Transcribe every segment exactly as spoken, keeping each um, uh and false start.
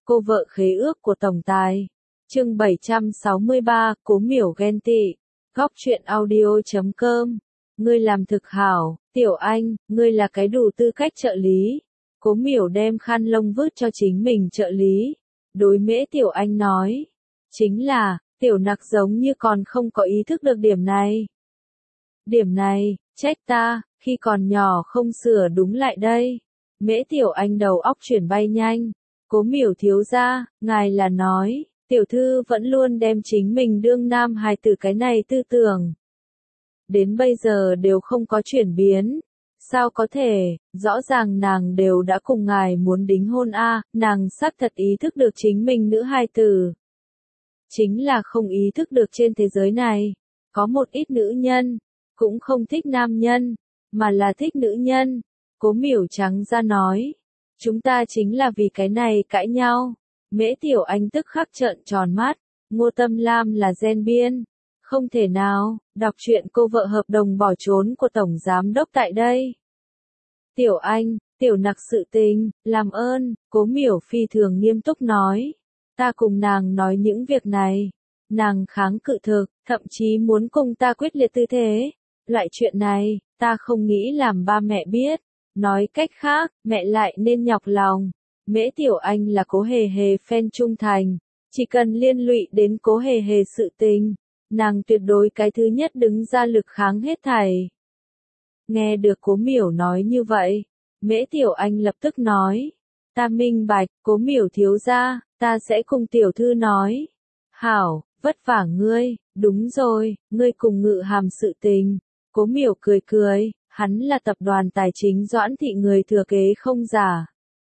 cô vợ khế ước của tổng tài. Chương bảy trăm sáu mươi ba, Cố Miểu ghen tị. Góc truyện audio chấm com. Ngươi làm thực hảo, Tiểu Anh, ngươi là cái đủ tư cách trợ lý. Cố Miểu đem khăn lông vứt cho chính mình trợ lý. Đối Mễ Tiểu Anh nói. Chính là, Tiểu Nặc giống như còn không có ý thức được điểm này. Điểm này, trách ta, khi còn nhỏ không sửa đúng lại đây. Mễ Tiểu Anh đầu óc chuyển bay nhanh. Cố Miểu thiếu gia, ngài là nói, tiểu thư vẫn luôn đem chính mình đương nam hài tử cái này tư tưởng. Đến bây giờ đều không có chuyển biến. Sao có thể, rõ ràng nàng đều đã cùng ngài muốn đính hôn a, nàng xác thật ý thức được chính mình nữ hài tử. Chính là không ý thức được trên thế giới này, có một ít nữ nhân, cũng không thích nam nhân, mà là thích nữ nhân. Cố Miểu trắng ra nói. Chúng ta chính là vì cái này cãi nhau. Mễ Tiểu Anh tức khắc trợn tròn mắt. Ngô Tâm Lam là gen biên. Không thể nào, đọc truyện cô vợ hợp đồng bỏ trốn của Tổng Giám Đốc tại đây. Tiểu Anh, Tiểu Nặc sự tình, làm ơn, Cố Miểu phi thường nghiêm túc nói. Ta cùng nàng nói những việc này. Nàng kháng cự thực, thậm chí muốn cùng ta quyết liệt tư thế. Loại chuyện này, ta không nghĩ làm ba mẹ biết. Nói cách khác, mẹ lại nên nhọc lòng. Mễ Tiểu Anh là Cố Hề Hề fan trung thành. Chỉ cần liên lụy đến Cố Hề Hề sự tình, nàng tuyệt đối cái thứ nhất đứng ra lực kháng hết thảy. Nghe được Cố Miểu nói như vậy, Mễ Tiểu Anh lập tức nói. Ta minh bạch, Cố Miểu thiếu gia, ta sẽ cùng tiểu thư nói. Hảo, vất vả ngươi, đúng rồi, ngươi cùng Ngự Hàm sự tình. Cố Miểu cười cười. Hắn là tập đoàn tài chính Doãn Thị người thừa kế không giả.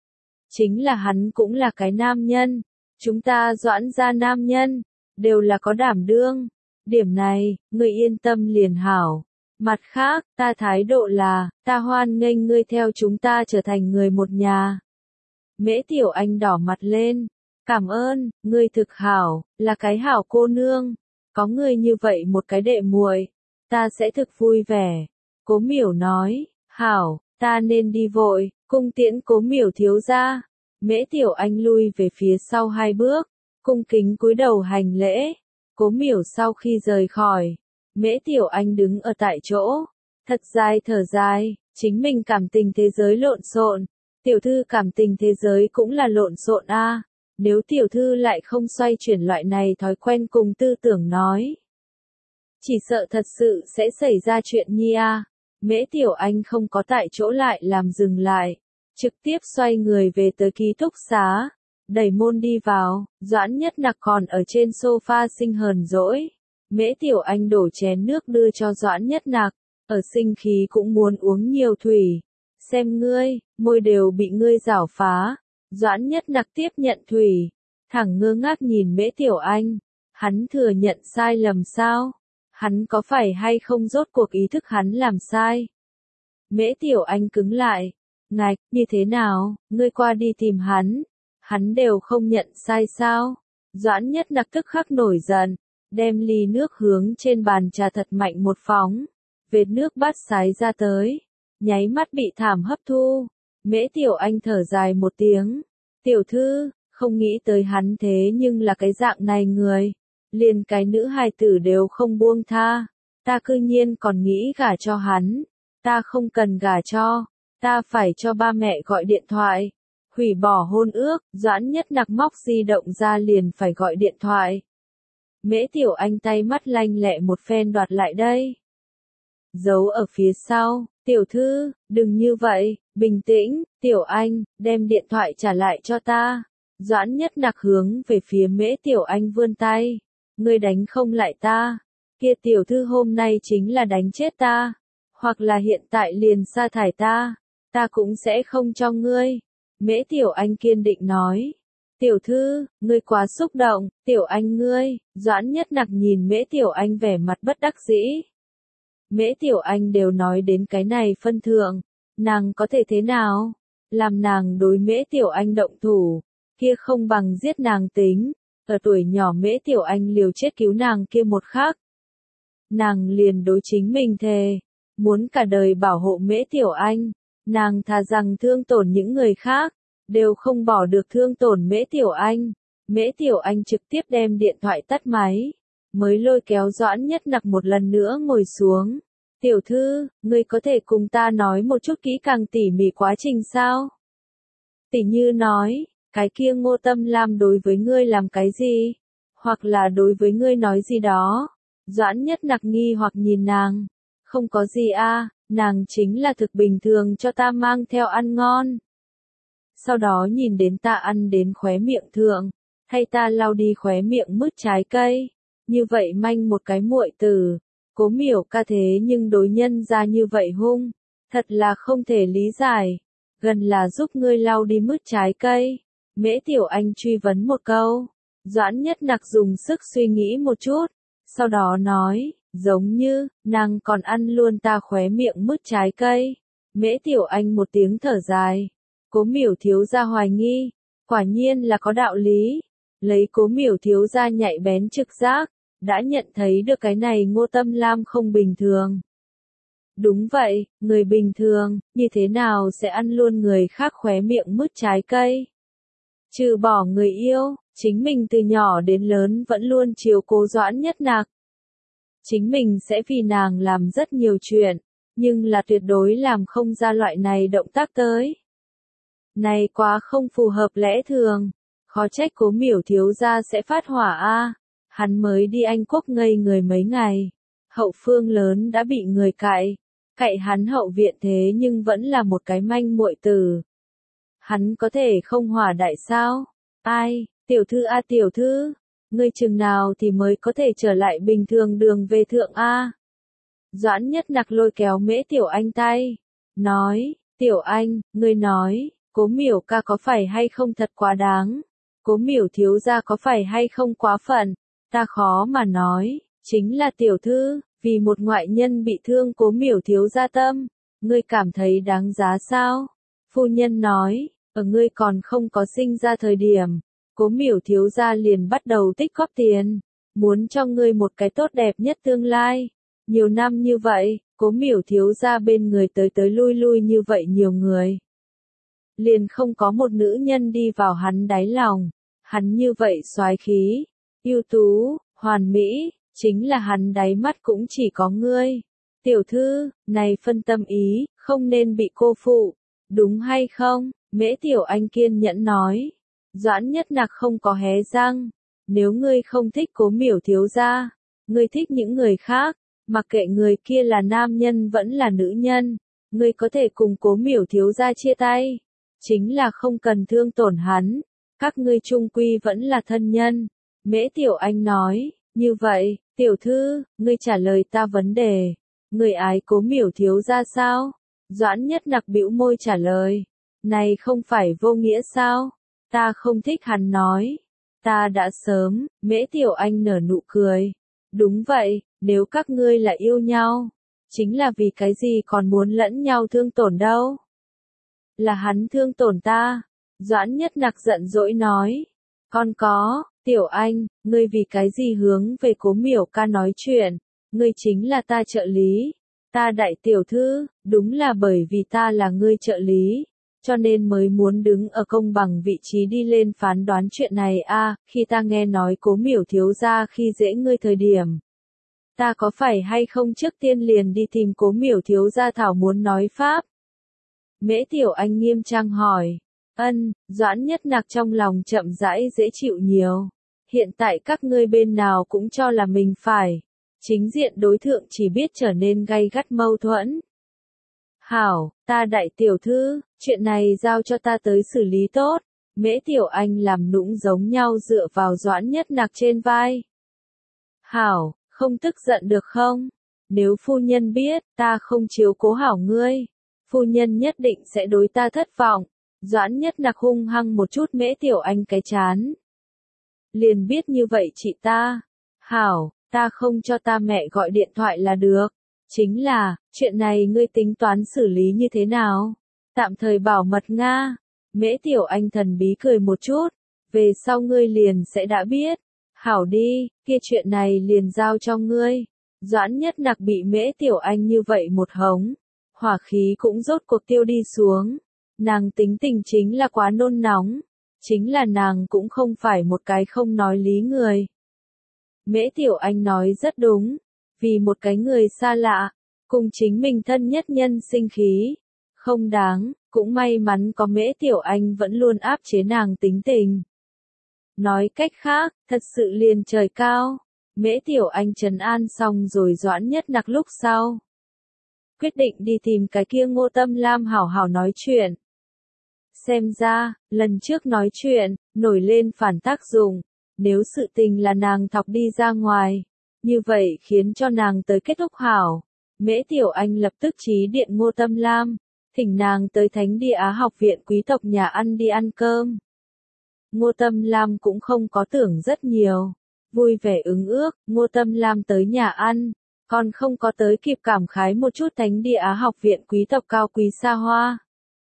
Chính là hắn cũng là cái nam nhân. Chúng ta Doãn gia nam nhân, đều là có đảm đương. Điểm này, ngươi yên tâm liền hảo. Mặt khác, ta thái độ là, ta hoan nghênh ngươi theo chúng ta trở thành người một nhà. Mễ Tiểu Anh đỏ mặt lên. Cảm ơn, ngươi thực hảo, là cái hảo cô nương. Có ngươi như vậy một cái đệ muội, ta sẽ thực vui vẻ. Cố Miểu nói, hảo, ta nên đi vội, cung tiễn Cố Miểu thiếu gia. Mễ Tiểu Anh lui về phía sau hai bước, cung kính cúi đầu hành lễ. Cố Miểu sau khi rời khỏi, Mễ Tiểu Anh đứng ở tại chỗ, thật dài thở dài, chính mình cảm tình thế giới lộn xộn, tiểu thư cảm tình thế giới cũng là lộn xộn a. Nếu tiểu thư lại không xoay chuyển loại này thói quen cùng tư tưởng nói, chỉ sợ thật sự sẽ xảy ra chuyện nhi a. Mễ Tiểu Anh không có tại chỗ lại làm dừng lại, trực tiếp xoay người về tới ký túc xá, đẩy môn đi vào. Doãn Nhất Nặc còn ở trên sofa sinh hờn dỗi. Mễ Tiểu Anh đổ chén nước đưa cho Doãn Nhất Nặc, ở sinh khí cũng muốn uống nhiều thủy. Xem ngươi, môi đều bị ngươi rảo phá. Doãn Nhất Nặc tiếp nhận thủy, thẳng ngơ ngác nhìn Mễ Tiểu Anh. Hắn thừa nhận sai lầm sao? Hắn có phải hay không rốt cuộc ý thức hắn làm sai? Mễ Tiểu Anh cứng lại. Ngạch, như thế nào, ngươi qua đi tìm hắn. Hắn đều không nhận sai sao? Doãn Nhất Nặc tức khắc nổi giận, đem ly nước hướng trên bàn trà thật mạnh một phóng. Vệt nước bát sái ra tới, nháy mắt bị thảm hấp thu. Mễ Tiểu Anh thở dài một tiếng. Tiểu thư, không nghĩ tới hắn thế nhưng là cái dạng này người. Liền cái nữ hài tử đều không buông tha. Ta cư nhiên còn nghĩ gả cho hắn. Ta không cần gả cho. Ta phải cho ba mẹ gọi điện thoại. Hủy bỏ hôn ước. Doãn Nhất Nặc móc di động ra liền phải gọi điện thoại. Mễ Tiểu Anh tay mắt lanh lẹ một phen đoạt lại đây. Giấu ở phía sau. Tiểu thư, đừng như vậy. Bình tĩnh. Tiểu Anh, đem điện thoại trả lại cho ta. Doãn Nhất Nặc hướng về phía Mễ Tiểu Anh vươn tay. Ngươi đánh không lại ta, kia tiểu thư hôm nay chính là đánh chết ta, hoặc là hiện tại liền sa thải ta, ta cũng sẽ không cho ngươi. Mễ Tiểu Anh kiên định nói. Tiểu thư, ngươi quá xúc động, Tiểu Anh ngươi. Doãn Nhất Nặc nhìn Mễ Tiểu Anh vẻ mặt bất đắc dĩ. Mễ Tiểu Anh đều nói đến cái này phân thượng, nàng có thể thế nào? Làm nàng đối Mễ Tiểu Anh động thủ, kia không bằng giết nàng tính. Ở tuổi nhỏ Mễ Tiểu Anh liều chết cứu nàng kia một khắc. Nàng liền đối chính mình thề, muốn cả đời bảo hộ Mễ Tiểu Anh. Nàng thà rằng thương tổn những người khác, đều không bỏ được thương tổn Mễ Tiểu Anh. Mễ Tiểu Anh trực tiếp đem điện thoại tắt máy, mới lôi kéo Doãn Nhất Nặc một lần nữa ngồi xuống. Tiểu thư, ngươi có thể cùng ta nói một chút kỹ càng tỉ mỉ quá trình sao? Tỉ như nói, cái kia Ngô Tâm Lam đối với ngươi làm cái gì? Hoặc là đối với ngươi nói gì đó? Doãn Nhất Nặc nghi hoặc nhìn nàng. Không có gì a, nàng chính là thực bình thường cho ta mang theo ăn ngon. Sau đó nhìn đến ta ăn đến khóe miệng thượng, hay ta lau đi khóe miệng mứt trái cây. Như vậy manh một cái muội tử. Cố Miểu ca thế nhưng đối nhân ra như vậy hung. Thật là không thể lý giải. Gần là giúp ngươi lau đi mứt trái cây. Mễ Tiểu Anh truy vấn một câu. Doãn Nhất Nặc dùng sức suy nghĩ một chút. Sau đó nói, giống như, nàng còn ăn luôn ta khóe miệng mứt trái cây. Mễ Tiểu Anh một tiếng thở dài. Cố Miểu thiếu gia hoài nghi. Quả nhiên là có đạo lý. Lấy Cố Miểu thiếu gia nhạy bén trực giác, đã nhận thấy được cái này Ngô Tâm Lam không bình thường. Đúng vậy, người bình thường, như thế nào sẽ ăn luôn người khác khóe miệng mứt trái cây? Trừ bỏ người yêu, chính mình từ nhỏ đến lớn vẫn luôn chiếu cố Doãn Nhất Nặc. Chính mình sẽ vì nàng làm rất nhiều chuyện, nhưng là tuyệt đối làm không ra loại này động tác tới. Này quá không phù hợp lẽ thường, khó trách Cố Miểu thiếu gia sẽ phát hỏa a. Hắn mới đi Anh Quốc ngây người mấy ngày, hậu phương lớn đã bị người cạy, cạy hắn hậu viện thế nhưng vẫn là một cái manh muội tử. Hắn có thể không hỏa đại sao? Ai, tiểu thư a tiểu thư, ngươi chừng nào thì mới có thể trở lại bình thường đường về thượng a? Doãn Nhất Nặc lôi kéo Mễ Tiểu Anh tay, nói, Tiểu Anh, ngươi nói, Cố Miểu ca có phải hay không thật quá đáng? Cố Miểu thiếu gia có phải hay không quá phận? Ta khó mà nói, chính là tiểu thư, vì một ngoại nhân bị thương Cố Miểu thiếu gia tâm, ngươi cảm thấy đáng giá sao? Phu nhân nói, ở ngươi còn không có sinh ra thời điểm, Cố Miểu thiếu gia liền bắt đầu tích góp tiền, muốn cho ngươi một cái tốt đẹp nhất tương lai. Nhiều năm như vậy, Cố Miểu thiếu gia bên người tới tới lui lui như vậy nhiều người. Liền không có một nữ nhân đi vào hắn đáy lòng, hắn như vậy soái khí, ưu tú, hoàn mỹ, chính là hắn đáy mắt cũng chỉ có ngươi. Tiểu thư, này phân tâm ý, không nên bị cô phụ, đúng hay không? Mễ Tiểu Anh kiên nhẫn nói. Doãn Nhất Nặc không có hé răng. Nếu ngươi không thích Cố Miểu thiếu gia, ngươi thích những người khác, mặc kệ người kia là nam nhân vẫn là nữ nhân, ngươi có thể cùng Cố Miểu thiếu gia chia tay. Chính là không cần thương tổn hắn, các ngươi chung quy vẫn là thân nhân. Mễ Tiểu Anh nói, như vậy, tiểu thư, ngươi trả lời ta vấn đề, ngươi ái Cố Miểu thiếu gia sao? Doãn Nhất Nặc bĩu môi trả lời, này không phải vô nghĩa sao? Ta không thích hắn nói, ta đã sớm. Mễ Tiểu Anh nở nụ cười, đúng vậy, nếu các ngươi là yêu nhau, chính là vì cái gì còn muốn lẫn nhau thương tổn đâu? Là hắn thương tổn ta. Doãn Nhất Nặc giận dỗi nói, con có, Tiểu Anh, ngươi vì cái gì hướng về Cố Miểu ca nói chuyện, ngươi chính là ta trợ lý, ta đại tiểu thư, đúng là bởi vì ta là ngươi trợ lý, cho nên mới muốn đứng ở công bằng vị trí đi lên phán đoán chuyện này a. À, khi ta nghe nói Cố Miểu thiếu gia khi dễ ngươi thời điểm, ta có phải hay không trước tiên liền đi tìm Cố Miểu thiếu gia thảo muốn nói pháp? Mễ Tiểu Anh nghiêm trang hỏi. Ân, Doãn Nhất Nặc trong lòng chậm rãi dễ chịu nhiều. Hiện tại các ngươi bên nào cũng cho là mình phải. Chính diện đối thượng chỉ biết trở nên gay gắt mâu thuẫn. Hảo, ta đại tiểu thư, chuyện này giao cho ta tới xử lý tốt. Mễ Tiểu Anh làm nũng giống nhau dựa vào Doãn Nhất Nặc trên vai. Hảo, không tức giận được không? Nếu phu nhân biết, ta không chiếu cố hảo ngươi, phu nhân nhất định sẽ đối ta thất vọng. Doãn Nhất Nặc hung hăng một chút Mễ Tiểu Anh cái chán. Liền biết như vậy chị ta. Hảo, ta không cho ta mẹ gọi điện thoại là được. Chính là, chuyện này ngươi tính toán xử lý như thế nào? Tạm thời bảo mật Nga. Mễ Tiểu Anh thần bí cười một chút. Về sau ngươi liền sẽ đã biết. Hảo đi, kia chuyện này liền giao cho ngươi. Doãn Nhất Nặc bị Mễ Tiểu Anh như vậy một hống. Hỏa khí cũng rốt cuộc tiêu đi xuống. Nàng tính tình chính là quá nôn nóng, chính là nàng cũng không phải một cái không nói lý người. Mễ Tiểu Anh nói rất đúng, vì một cái người xa lạ, cùng chính mình thân nhất nhân sinh khí, không đáng, cũng may mắn có Mễ Tiểu Anh vẫn luôn áp chế nàng tính tình. Nói cách khác, thật sự liền trời cao, Mễ Tiểu Anh trấn an xong rồi Doãn Nhất Nặc lúc sau. Quyết định đi tìm cái kia Ngô Tâm Lam hảo hảo nói chuyện. Xem ra, lần trước nói chuyện, nổi lên phản tác dụng, nếu sự tình là nàng thọc đi ra ngoài, như vậy khiến cho nàng tới kết thúc hảo. Mễ Tiểu Anh lập tức chí điện Ngô Tâm Lam, thỉnh nàng tới Thánh Địa Á Học viện quý tộc nhà ăn đi ăn cơm. Ngô Tâm Lam cũng không có tưởng rất nhiều, vui vẻ ứng ước, Ngô Tâm Lam tới nhà ăn, còn không có tới kịp cảm khái một chút Thánh Địa Á Học viện quý tộc cao quý xa hoa.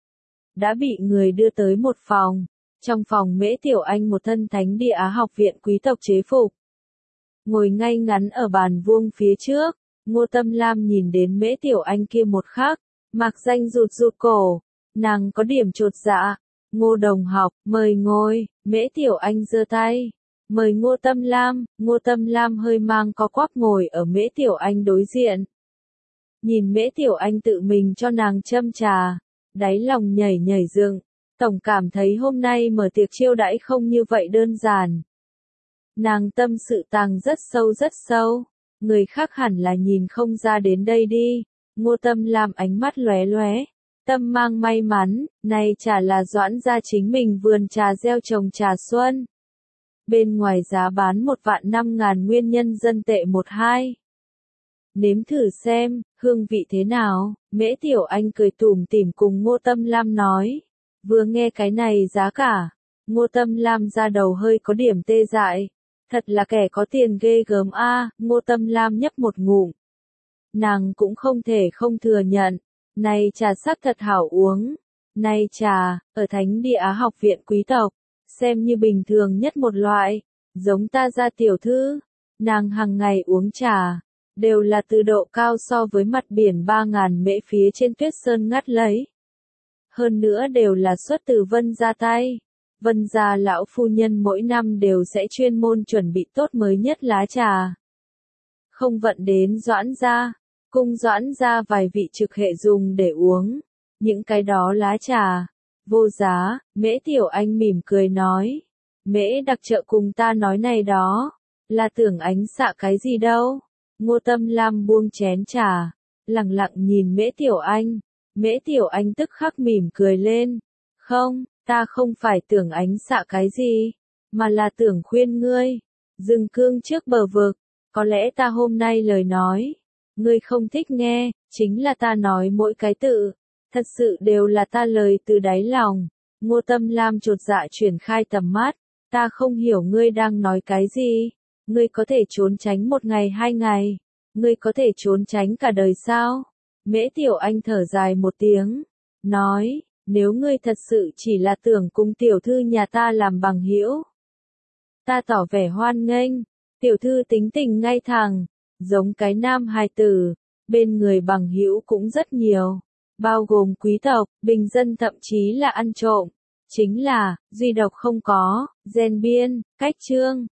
Đã bị người đưa tới một phòng, trong phòng Mễ Tiểu Anh một thân Thánh Địa Á Học viện quý tộc chế phục. Ngồi ngay ngắn ở bàn vuông phía trước, Ngô Tâm Lam nhìn đến Mễ Tiểu Anh kia một khắc, Mạc Danh rụt rụt cổ, nàng có điểm chột dạ. Ngô đồng học, mời ngồi, Mễ Tiểu Anh giơ tay, mời Ngô Tâm Lam, Ngô Tâm Lam hơi mang có quắp ngồi ở Mễ Tiểu Anh đối diện. Nhìn Mễ Tiểu Anh tự mình cho nàng châm trà, đáy lòng nhảy nhảy dựng, tổng cảm thấy hôm nay mở tiệc chiêu đãi không như vậy đơn giản. Nàng tâm sự tàng rất sâu rất sâu, người khác hẳn là nhìn không ra đến đây đi. Ngô Tâm Lam ánh mắt lóe lóe, tâm mang may mắn, này trà là Doãn gia chính mình vườn trà gieo trồng trà xuân. Bên ngoài giá bán một vạn năm ngàn nguyên nhân dân tệ một hai. Nếm thử xem, hương vị thế nào, Mễ Tiểu Anh cười tủm tỉm cùng Ngô Tâm Lam nói. Vừa nghe cái này giá cả, Ngô Tâm Lam ra đầu hơi có điểm tê dại. Thật là kẻ có tiền ghê gớm a, à, Ngô Tâm Lam nhấp một ngụm. Nàng cũng không thể không thừa nhận, này trà sắc thật hảo uống. Này trà, ở Thánh Địa Á Học viện quý tộc, xem như bình thường nhất một loại, giống ta gia tiểu thư, nàng hàng ngày uống trà, đều là từ độ cao so với mặt biển ba ngàn mễ phía trên tuyết sơn ngắt lấy. Hơn nữa đều là xuất từ Vân gia tay. Vân gia lão phu nhân mỗi năm đều sẽ chuyên môn chuẩn bị tốt mới nhất lá trà. Không vận đến Doãn gia, cung Doãn gia vài vị trực hệ dùng để uống. Những cái đó lá trà, vô giá, Mễ Tiểu Anh mỉm cười nói. Mễ đặc trợ cùng ta nói này đó, là tưởng ánh xạ cái gì đâu. Ngô Tâm Lam buông chén trà, lặng lặng nhìn Mễ Tiểu Anh. Mễ Tiểu Anh tức khắc mỉm cười lên. Không, ta không phải tưởng ánh xạ cái gì, mà là tưởng khuyên ngươi. Dừng cương trước bờ vực, có lẽ ta hôm nay lời nói, ngươi không thích nghe, chính là ta nói mỗi cái tự. Thật sự đều là ta lời từ đáy lòng. Ngô Tâm Lam chột dạ chuyển khai tầm mắt. Ta không hiểu ngươi đang nói cái gì. Ngươi có thể trốn tránh một ngày hai ngày. Ngươi có thể trốn tránh cả đời sao? Mễ Tiểu Anh thở dài một tiếng. Nói, nếu ngươi thật sự chỉ là tưởng cùng tiểu thư nhà ta làm bằng hữu, ta tỏ vẻ hoan nghênh. Tiểu thư tính tình ngay thẳng, giống cái nam hài tử. Bên người bằng hữu cũng rất nhiều. Bao gồm quý tộc, bình dân thậm chí là ăn trộm. Chính là, duy độc không có, gen biên, cách chương.